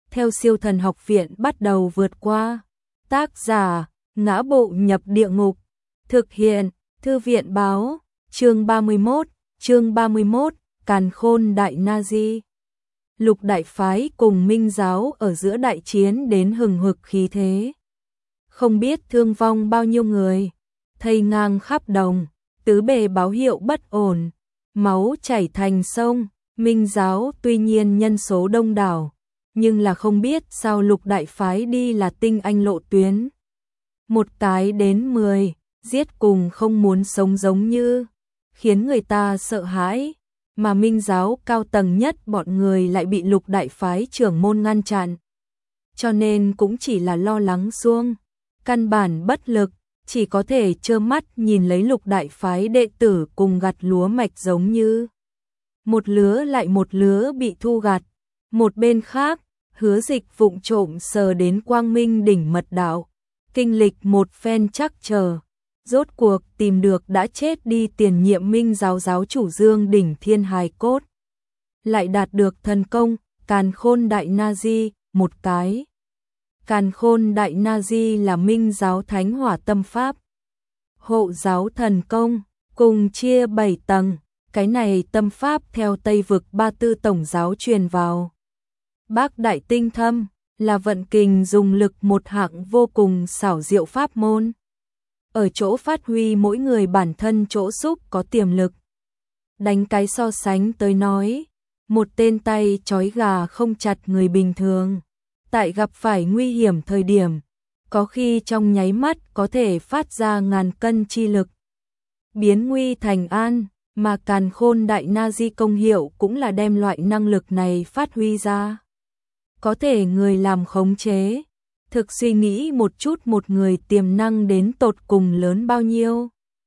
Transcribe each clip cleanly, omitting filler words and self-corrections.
theo Siêu Thần Học Viện bắt đầu vượt qua. Tác giả: Ngã Bộ Nhập Địa Ngục. Thực hiện: Thư viện báo. Chương 31, Càn Khôn Đại Nazi. Lục đại phái cùng Minh giáo ở giữa đại chiến đến hừng hực khí thế. Không biết thương vong bao nhiêu người, thây ngang khắp đồng, tứ bề báo hiệu bất ổn, máu chảy thành sông. Minh giáo tuy nhiên nhân số đông đảo, nhưng là không biết sao lục đại phái đi là tinh anh lộ tuyến. Một cái đến 10, giết cùng không muốn sống giống như, khiến người ta sợ hãi, mà Minh giáo cao tầng nhất bọn người lại bị lục đại phái trưởng môn ngăn chặn. Cho nên cũng chỉ là lo lắng xuông, căn bản bất lực, chỉ có thể trơ mắt nhìn lấy lục đại phái đệ tử cùng gặt lúa mạch giống như một lứa lại một lứa bị thu gặt. Một bên khác, Hứa Dịch vụng trộm sờ đến Quang Minh đỉnh mật đạo, kinh lịch một phen trắc trở, rốt cuộc tìm được đã chết đi tiền nhiệm Minh giáo giáo chủ Dương Đỉnh Thiên hài cốt, lại đạt được thần công Càn Khôn Đại Nazi một cái. Càn Khôn Đại Nazi là Minh giáo Thánh Hỏa Tâm Pháp, hộ giáo thần công, cùng chia 7 tầng. Cái này tâm pháp theo Tây vực Ba Tư tổng giáo truyền vào Bác Đại Tinh Thâm, là vận kình dùng lực một hạng vô cùng xảo diệu pháp môn, ở chỗ phát huy mỗi người bản thân chỗ xúc có tiềm lực. Đánh cái so sánh tới nói, một tên tay trói gà không chặt người bình thường, tại gặp phải nguy hiểm thời điểm, có khi trong nháy mắt có thể phát ra ngàn cân chi lực, biến nguy thành an. Mà Càn Khôn Đại Nazi công hiệu cũng là đem loại năng lực này phát huy ra. Có thể người làm khống chế, thực suy nghĩ một chút một người tiềm năng đến tột cùng lớn bao nhiêu.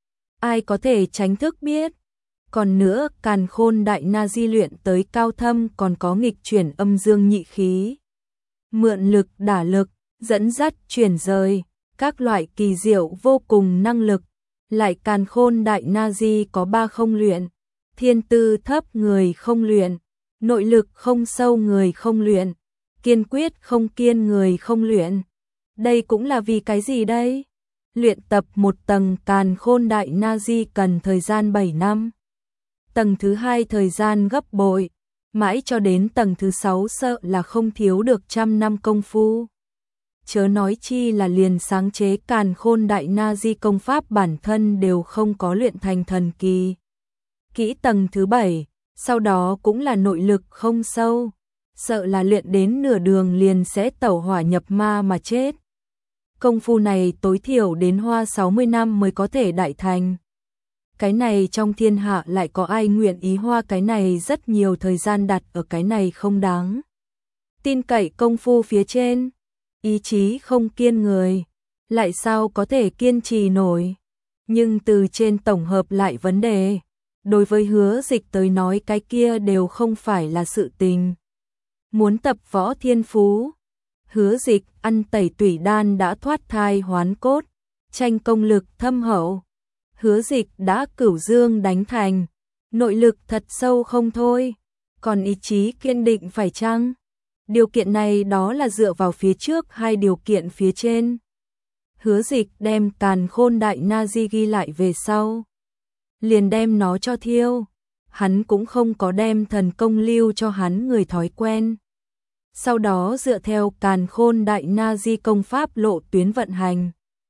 Ai có thể tránh thức biết. Còn nữa, Càn Khôn Đại Nazi luyện tới cao thâm còn có nghịch chuyển âm dương nhị khí, mượn lực đả lực, dẫn dắt chuyển rời, các loại kỳ diệu vô cùng năng lực. Lại Càn Khôn Đại Nazi có 3 không luyện, thiên tư thấp người không luyện, nội lực không sâu người không luyện, kiên quyết không kiên người không luyện. Đây cũng là vì cái gì đây? Luyện tập một tầng Càn Khôn Đại Nazi cần thời gian 7 năm. Tầng thứ 2 thời gian gấp bội, mãi cho đến tầng thứ 6 sợ là không thiếu được 100 năm công phu. Chớ nói chi là liền sáng chế Càn Khôn Đại Nazi công pháp bản thân đều không có luyện thành thần kỳ. Kỹ tầng thứ 7, sau đó cũng là nội lực không sâu, sợ là luyện đến nửa đường liền sẽ tẩu hỏa nhập ma mà chết. Công phu này tối thiểu đến hoa 60 năm mới có thể đại thành. Cái này trong thiên hạ lại có ai nguyện ý hoa cái này rất nhiều thời gian đặt ở cái này không đáng tin cậy công phu phía trên. Ý chí không kiên người, lại sao có thể kiên trì nổi. Nhưng từ trên tổng hợp lại vấn đề, đối với Hứa Dịch tới nói cái kia đều không phải là sự tình. Muốn tập võ thiên phú, Hứa Dịch ăn tẩy tủy đan đã thoát thai hoán cốt, tranh công lực thâm hậu. Hứa Dịch đã cửu dương đánh thành, nội lực thật sâu không thôi, còn ý chí kiên định phải chăng? Điều kiện này đó là dựa vào phía trước hai điều kiện phía trên. Hứa Dịch đem Càn Khôn Đại Nazi ghi lại về sau, liền đem nó cho thiêu. Hắn cũng không có đem thần công lưu cho hắn người thói quen. Sau đó dựa theo Càn Khôn Đại Nazi công pháp lộ tuyến vận hành.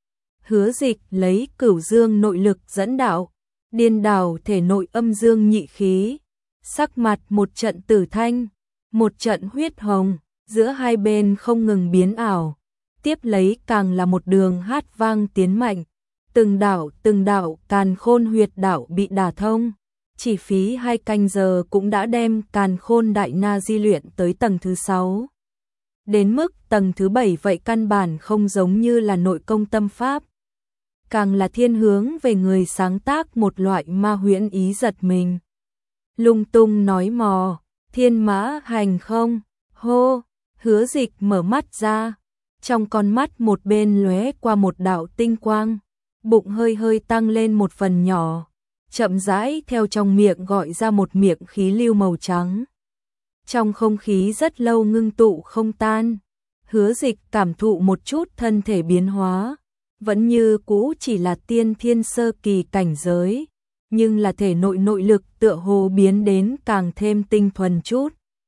Hứa Dịch lấy cửu dương nội lực dẫn đạo, điên đảo thể nội âm dương nhị khí, sắc mặt một trận tử thanh, một trận huyết hồng, giữa hai bên không ngừng biến ảo, tiếp lấy càng là một đường hát vang tiến mạnh, từng đạo càn khôn huyệt đạo bị đả thông, chỉ phí 2 canh giờ cũng đã đem Càn Khôn Đại Nazi luyện tới tầng thứ 6. Đến mức tầng thứ 7 vậy căn bản không giống như là nội công tâm pháp, càng là thiên hướng về người sáng tác một loại ma huyễn ý giật mình. Lung tung nói mò, thiên mã hành không, hô, Hứa Dịch mở mắt ra, trong con mắt một bên lóe qua một đạo tinh quang, bụng hơi hơi tăng lên một phần nhỏ, chậm rãi theo trong miệng gọi ra một miệng khí lưu màu trắng. Trong không khí rất lâu ngưng tụ không tan, Hứa Dịch cảm thụ một chút thân thể biến hóa, vẫn như cũ chỉ là tiên thiên sơ kỳ cảnh giới, nhưng là thể nội lực tựa hồ biến đến càng thêm tinh thuần chút.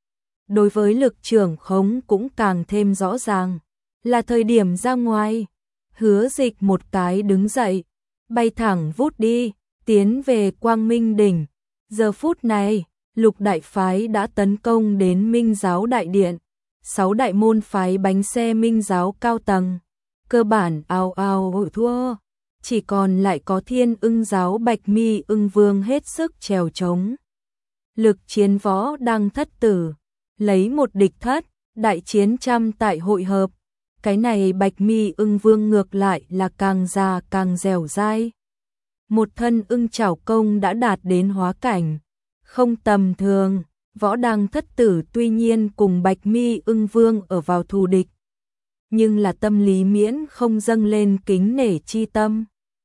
Đối với lực trưởng khống cũng càng thêm rõ ràng, là thời điểm ra ngoài. Hứa Dịch một cái đứng dậy, bay thẳng vút đi, tiến về Quang Minh Đỉnh. Giờ phút này, Lục đại phái đã tấn công đến Minh giáo đại điện, 6 đại môn phái bánh xe Minh giáo cao tầng, cơ bản ào ào hội thua, chỉ còn lại có Thiên Ưng giáo Bạch Mi Ưng Vương hết sức trèo trống. Lực chiến võ đang thất tử, lấy một địch thất, đại chiến trăm tại hội hợp. Cái này Bạch Mi Ưng Vương ngược lại là càng già càng dẻo dai. Một thân ưng chảo công đã đạt đến hóa cảnh, không tầm thường. Võ Đăng thất tử tuy nhiên cùng Bạch Mi Ưng Vương ở vào thù địch, nhưng là tâm lý miễn không dâng lên kính nể chi tâm.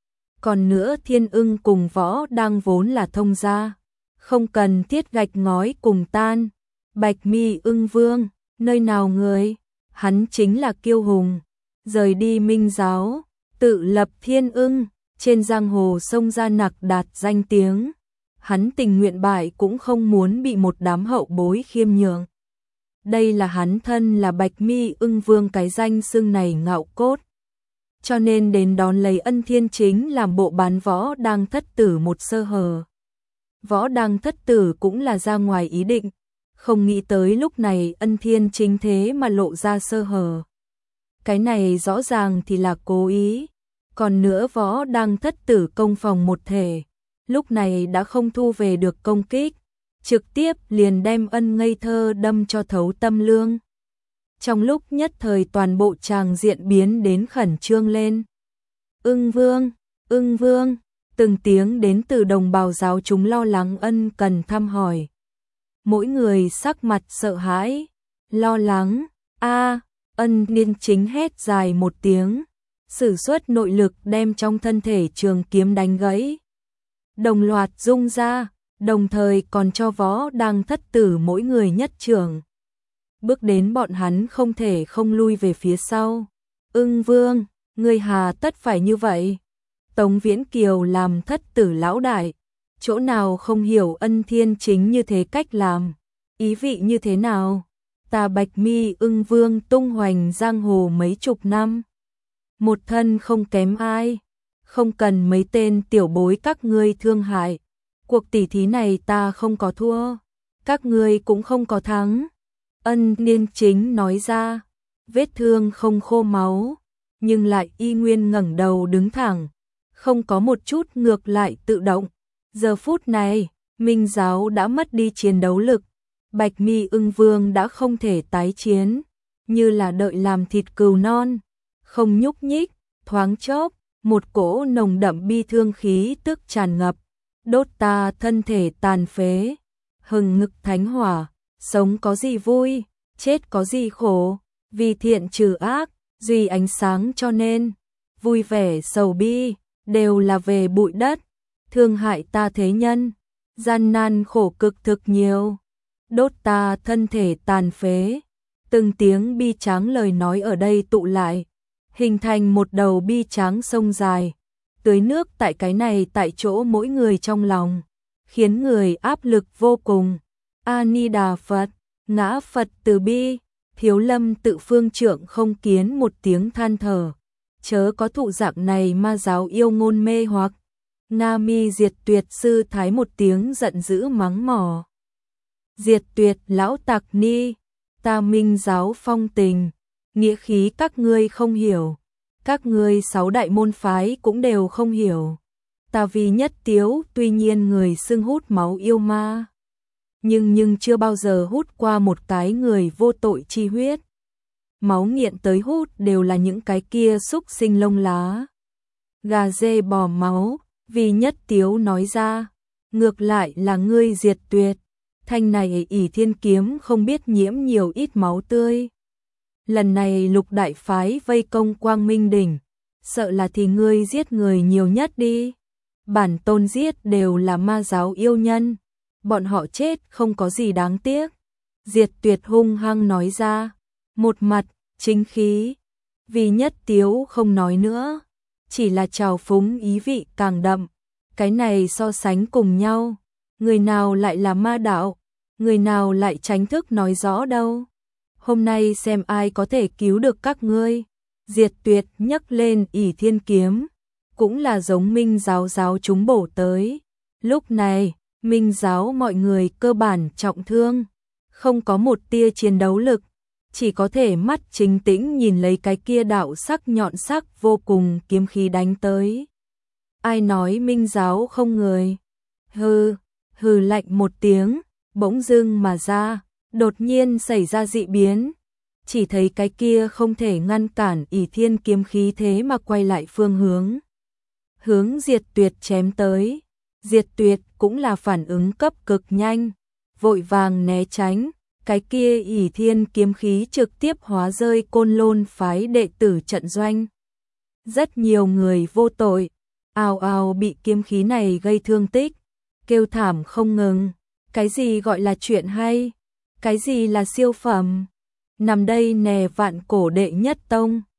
Còn nữa Thiên Ưng cùng Võ Đăng vốn là thông gia, không cần thiết gạch ngói cùng tan. Bạch Mi Ưng Vương, nơi nào người, hắn chính là kiêu hùng, rời đi Minh giáo, tự lập Thiên Ưng, trên giang hồ sông ra nặc đạt danh tiếng. Hắn tình nguyện bại cũng không muốn bị một đám hậu bối khiêm nhường. Đây là hắn thân là Bạch Mi Ưng Vương cái danh xưng này ngạo cốt. Cho nên đến đón lấy Ân Thiên Chính làm bộ bán Võ Đăng thất tử một sơ hở. Võ Đăng thất tử cũng là ra ngoài ý định, không nghĩ tới lúc này Ân Thiên Chính thế mà lộ ra sơ hở. Cái này rõ ràng thì là cố ý. Còn nữa Võ Đăng thất tử công phòng một thể, lúc này đã không thu về được công kích, trực tiếp liền đem Ân ngây thơ đâm cho thấu tâm lương. Trong lúc nhất thời toàn bộ tràng diện biến đến khẩn trương lên. Ưng Vương, từng tiếng đến từ đồng bào giáo chúng lo lắng ân cần thăm hỏi. Mỗi người sắc mặt sợ hãi, lo lắng, Ân Niên Chính hét dài một tiếng, sử xuất nội lực đem trong thân thể trường kiếm đánh gãy. Đồng loạt rung ra, đồng thời còn cho Võ Đăng thất tử mỗi người nhất trường. Bước đến bọn hắn không thể không lui về phía sau. Ưng Vương, ngươi hà tất phải như vậy? Tống Viễn Kiều làm thất tử lão đại, chỗ nào không hiểu Ân Thiên Chính như thế cách làm, ý vị như thế nào? Ta Bạch Mi Ưng Vương tung hoành giang hồ mấy chục năm, một thân không kém ai, không cần mấy tên tiểu bối các ngươi thương hại. Cuộc tỷ thí này ta không có thua, các ngươi cũng không có thắng. Ân Niên Chính nói ra, vết thương không khô máu, nhưng lại y nguyên ngẩng đầu đứng thẳng, không có một chút ngược lại tự động. Giờ phút này, Minh giáo đã mất đi chiến đấu lực, Bạch Mi Ưng Vương đã không thể tái chiến, như là đợi làm thịt cừu non, không nhúc nhích. Thoáng chốc, một cỗ nồng đậm bi thương khí tức tràn ngập, đốt ta thân thể tàn phế, hừng ngực thánh hỏa, sống có gì vui, chết có gì khổ, vì thiện trừ ác, duy ánh sáng cho nên, vui vẻ sầu bi, đều là về bụi đất, thương hại ta thế nhân, gian nan khổ cực thực nhiều, đốt ta thân thể tàn phế. Từng tiếng bi tráng lời nói ở đây tụ lại, hình thành một đầu bi tráng sông dài, tưới nước tại cái này tại chỗ mỗi người trong lòng, khiến người áp lực vô cùng. A Ni Đà Phật, ngã Phật từ bi. Thiếu Lâm Tự Phương Trượng không kiến một tiếng than thở, chớ có thụ dạng này ma giáo yêu ngôn mê hoặc. Nga Mi Diệt Tuyệt sư thái một tiếng giận dữ mắng mỏ. Diệt Tuyệt lão tặc ni, ta Minh giáo phong tình, nghĩa khí các ngươi không hiểu, các ngươi 6 đại môn phái cũng đều không hiểu. Ta vì nhất tiếu tuy nhiên người xưng hút máu yêu ma, nhưng chưa bao giờ hút qua một cái người vô tội chi huyết. Máu nghiện tới hút đều là những cái kia xúc sinh lông lá, gà dê bò máu. Vì nhất tiếu nói ra, ngược lại là ngươi Diệt Tuyệt, thanh này ỷ thiên kiếm không biết nhiễm nhiều ít máu tươi. Lần này Lục đại phái vây công Quang Minh Đỉnh, sợ là thì ngươi giết người nhiều nhất đi. Bản tôn giết đều là ma giáo yêu nhân, bọn họ chết không có gì đáng tiếc. Diệt Tuyệt hung hăng nói ra, một mặt chính khí. Vì Nhất Tiếu không nói nữa, chỉ là trào phúng ý vị càng đậm. Cái này so sánh cùng nhau, người nào lại là ma đạo, người nào lại tránh thức nói rõ đâu. Hôm nay xem ai có thể cứu được các ngươi. Diệt Tuyệt nhấc lên ỷ thiên kiếm, cũng là giống Minh giáo giáo chúng bổ tới. Lúc này, Minh giáo mọi người cơ bản trọng thương, không có một tia chiến đấu lực, chỉ có thể mắt chính tĩnh nhìn lấy cái kia đạo sắc nhọn sắc vô cùng kiếm khí đánh tới. Ai nói Minh giáo không người? Hừ, hừ lạnh một tiếng, bỗng dưng mà ra, đột nhiên xảy ra dị biến. Chỉ thấy cái kia không thể ngăn cản ỷ thiên kiếm khí thế mà quay lại phương hướng. Hướng Diệt Tuyệt chém tới. Diệt Tuyệt cũng là phản ứng cấp cực nhanh, vội vàng né tránh. Cái kia ỷ thiên kiếm khí trực tiếp hóa rơi Côn Lôn phái đệ tử trận doanh. Rất nhiều người vô tội, ào ào bị kiếm khí này gây thương tích, kêu thảm không ngừng. Cái gì gọi là chuyện hay? Cái gì là siêu phẩm? Nằm đây nè vạn cổ đệ nhất tông.